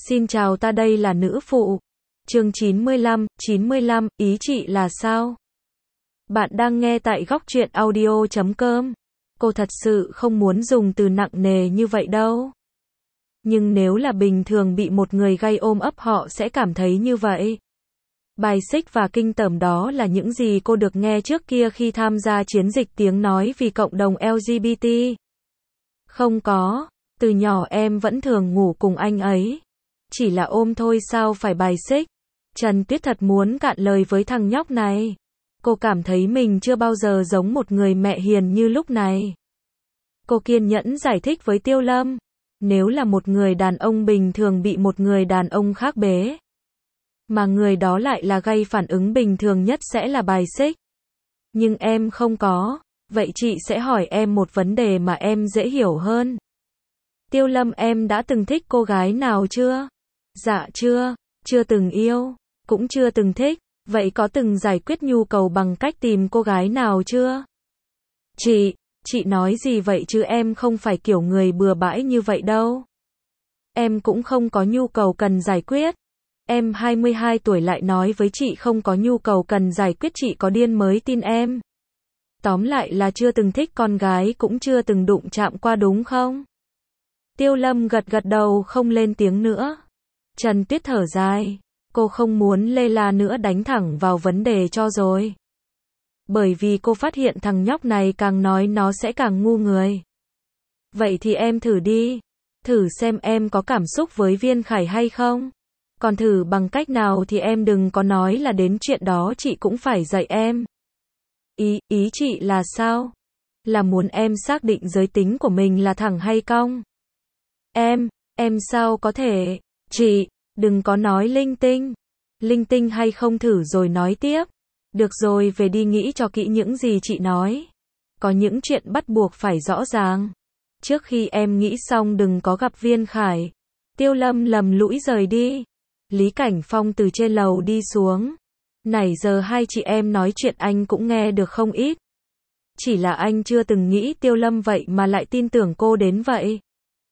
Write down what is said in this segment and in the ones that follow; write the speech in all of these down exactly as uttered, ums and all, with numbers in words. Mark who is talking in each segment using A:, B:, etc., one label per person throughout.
A: Xin chào, ta đây là nữ phụ. Chương chín mươi lăm, chín mươi lăm, ý chị là sao? Bạn đang nghe tại góc truyện audio chấm com. Cô thật sự không muốn dùng từ nặng nề như vậy đâu. Nhưng nếu là bình thường bị một người gay ôm ấp họ sẽ cảm thấy như vậy. Bài xích và kinh tởm đó là những gì cô được nghe trước kia khi tham gia chiến dịch tiếng nói vì cộng đồng L G B T. Không có, từ nhỏ em vẫn thường ngủ cùng anh ấy. Chỉ là ôm thôi sao phải bài xích. Trần Tuyết thật muốn cạn lời với thằng nhóc này. Cô cảm thấy mình chưa bao giờ giống một người mẹ hiền như lúc này. Cô kiên nhẫn giải thích với Tiêu Lâm. Nếu là một người đàn ông bình thường bị một người đàn ông khác bế, mà người đó lại là gây phản ứng bình thường nhất sẽ là bài xích. Nhưng em không có. Vậy chị sẽ hỏi em một vấn đề mà em dễ hiểu hơn. Tiêu Lâm, em đã từng thích cô gái nào chưa? Dạ chưa, chưa từng yêu, cũng chưa từng thích. Vậy có từng giải quyết nhu cầu bằng cách tìm cô gái nào chưa? Chị, chị nói gì vậy chứ em không phải kiểu người bừa bãi như vậy đâu. Em cũng không có nhu cầu cần giải quyết. Em hai mươi hai tuổi lại nói với chị không có nhu cầu cần giải quyết, chị có điên mới tin em. Tóm lại là chưa từng thích con gái cũng chưa từng đụng chạm qua đúng không? Tiêu Lâm gật gật đầu không lên tiếng nữa. Trần Tuyết thở dài. Cô không muốn lê la nữa, đánh thẳng vào vấn đề cho rồi. Bởi vì cô phát hiện thằng nhóc này càng nói nó sẽ càng ngu người. Vậy thì em thử đi. Thử xem em có cảm xúc với Viên Khải hay không. Còn thử bằng cách nào thì em đừng có nói là đến chuyện đó chị cũng phải dạy em. Ý, ý chị là sao? Là muốn em xác định giới tính của mình là thẳng hay cong? Em, em sao có thể? Chị, đừng có nói linh tinh. Linh tinh hay không thử rồi nói tiếp. Được rồi, về đi nghĩ cho kỹ những gì chị nói. Có những chuyện bắt buộc phải rõ ràng. Trước khi em nghĩ xong đừng có gặp Viên Khải. Tiêu Lâm lầm lũi rời đi. Lý Cảnh Phong từ trên lầu đi xuống. Nãy giờ hai chị em nói chuyện anh cũng nghe được không ít. Chỉ là anh chưa từng nghĩ Tiêu Lâm vậy mà lại tin tưởng cô đến vậy.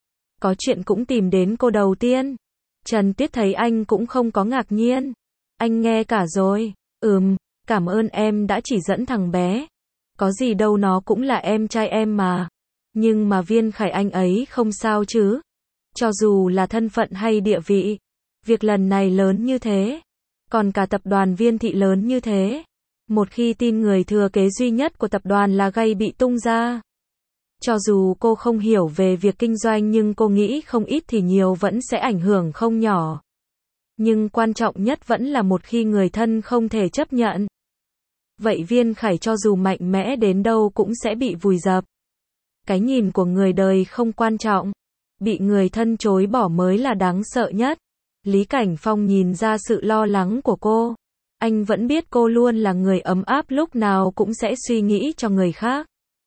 A: Có chuyện cũng tìm đến cô đầu tiên. Trần Tuyết thấy anh cũng không có ngạc nhiên. Anh nghe cả rồi. Ừm, cảm ơn em đã chỉ dẫn thằng bé. Có gì đâu, nó cũng là em trai em mà. Nhưng mà Viên Khải anh ấy không sao chứ. Cho dù là thân phận hay địa vị. Việc lần này lớn như thế. Còn cả tập đoàn Viên Thị lớn như thế. Một khi tin người thừa kế duy nhất của tập đoàn là gay bị tung ra. Cho dù cô không hiểu về việc kinh doanh nhưng cô nghĩ không ít thì nhiều vẫn sẽ ảnh hưởng không nhỏ. Nhưng quan trọng nhất vẫn là một khi người thân không thể chấp nhận. Vậy Viên Khải cho dù mạnh mẽ đến đâu cũng sẽ bị vùi dập. Cái nhìn của người đời không quan trọng. Bị người thân chối bỏ mới là đáng sợ nhất. Lý Cảnh Phong nhìn ra sự lo lắng của cô. Anh vẫn biết cô luôn là người ấm áp, lúc nào cũng sẽ suy nghĩ cho người khác.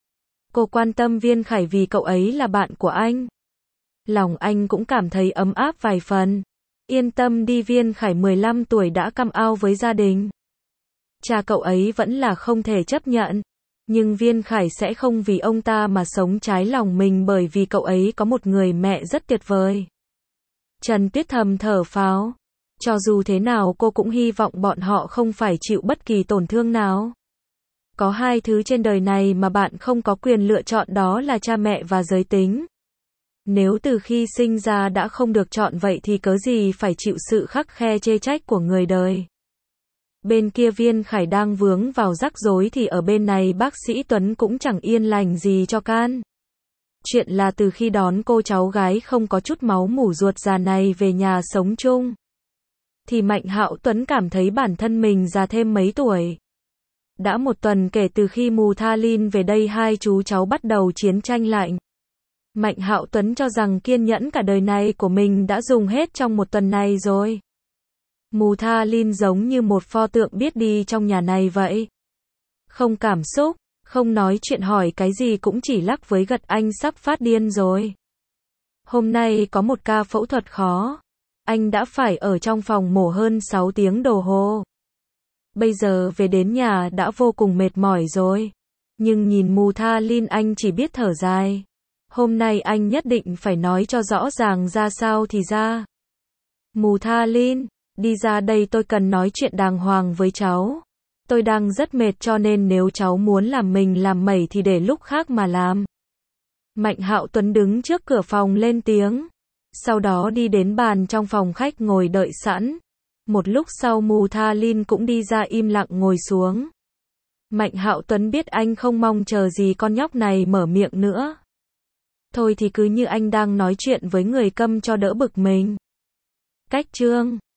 A: Cô quan tâm Viên Khải vì cậu ấy là bạn của anh. Lòng anh cũng cảm thấy ấm áp vài phần. Yên tâm đi, Viên Khải mười lăm tuổi đã come out với gia đình. Cha cậu ấy vẫn là không thể chấp nhận. Nhưng Viên Khải sẽ không vì ông ta mà sống trái lòng mình, bởi vì cậu ấy có một người mẹ rất tuyệt vời. Trần Tuyết thầm thở phào. Cho dù thế nào cô cũng hy vọng bọn họ không phải chịu bất kỳ tổn thương nào. Có hai thứ trên đời này mà bạn không có quyền lựa chọn, đó là cha mẹ và giới tính. Nếu từ khi sinh ra đã không được chọn vậy thì cớ gì phải chịu sự khắc khe chê trách của người đời. Bên kia Viên Khải đang vướng vào rắc rối thì ở bên này bác sĩ Tuấn cũng chẳng yên lành gì cho can. Chuyện là từ khi đón cô cháu gái không có chút máu mủ ruột già này về nhà sống chung, thì Mạnh Hạo Tuấn cảm thấy bản thân mình già thêm mấy tuổi. Đã một tuần kể từ khi Mù Tha Lin về đây, hai chú cháu bắt đầu chiến tranh lạnh. Mạnh Hạo Tuấn cho rằng kiên nhẫn cả đời này của mình đã dùng hết trong một tuần này rồi. Mù Tha Lin giống như một pho tượng biết đi trong nhà này vậy. Không cảm xúc, không nói chuyện, hỏi cái gì cũng chỉ lắc với gật, anh sắp phát điên rồi. Hôm nay có một ca phẫu thuật khó. Anh đã phải ở trong phòng mổ hơn sáu tiếng đồng hồ. Bây giờ về đến nhà đã vô cùng mệt mỏi rồi. Nhưng nhìn Mù Tha Lin anh chỉ biết thở dài. Hôm nay anh nhất định phải nói cho rõ ràng ra sao thì ra. Mù Tha Lin, đi ra đây tôi cần nói chuyện đàng hoàng với cháu. Tôi đang rất mệt cho nên nếu cháu muốn làm mình làm mẩy thì để lúc khác mà làm. Mạnh Hạo Tuấn đứng trước cửa phòng lên tiếng. Sau đó đi đến bàn trong phòng khách ngồi đợi sẵn. Một lúc sau Mù Tha Lin cũng đi ra im lặng ngồi xuống. Mạnh Hạo Tuấn biết anh không mong chờ gì con nhóc này mở miệng nữa. Thôi thì cứ như anh đang nói chuyện với người câm cho đỡ bực mình. Cách chương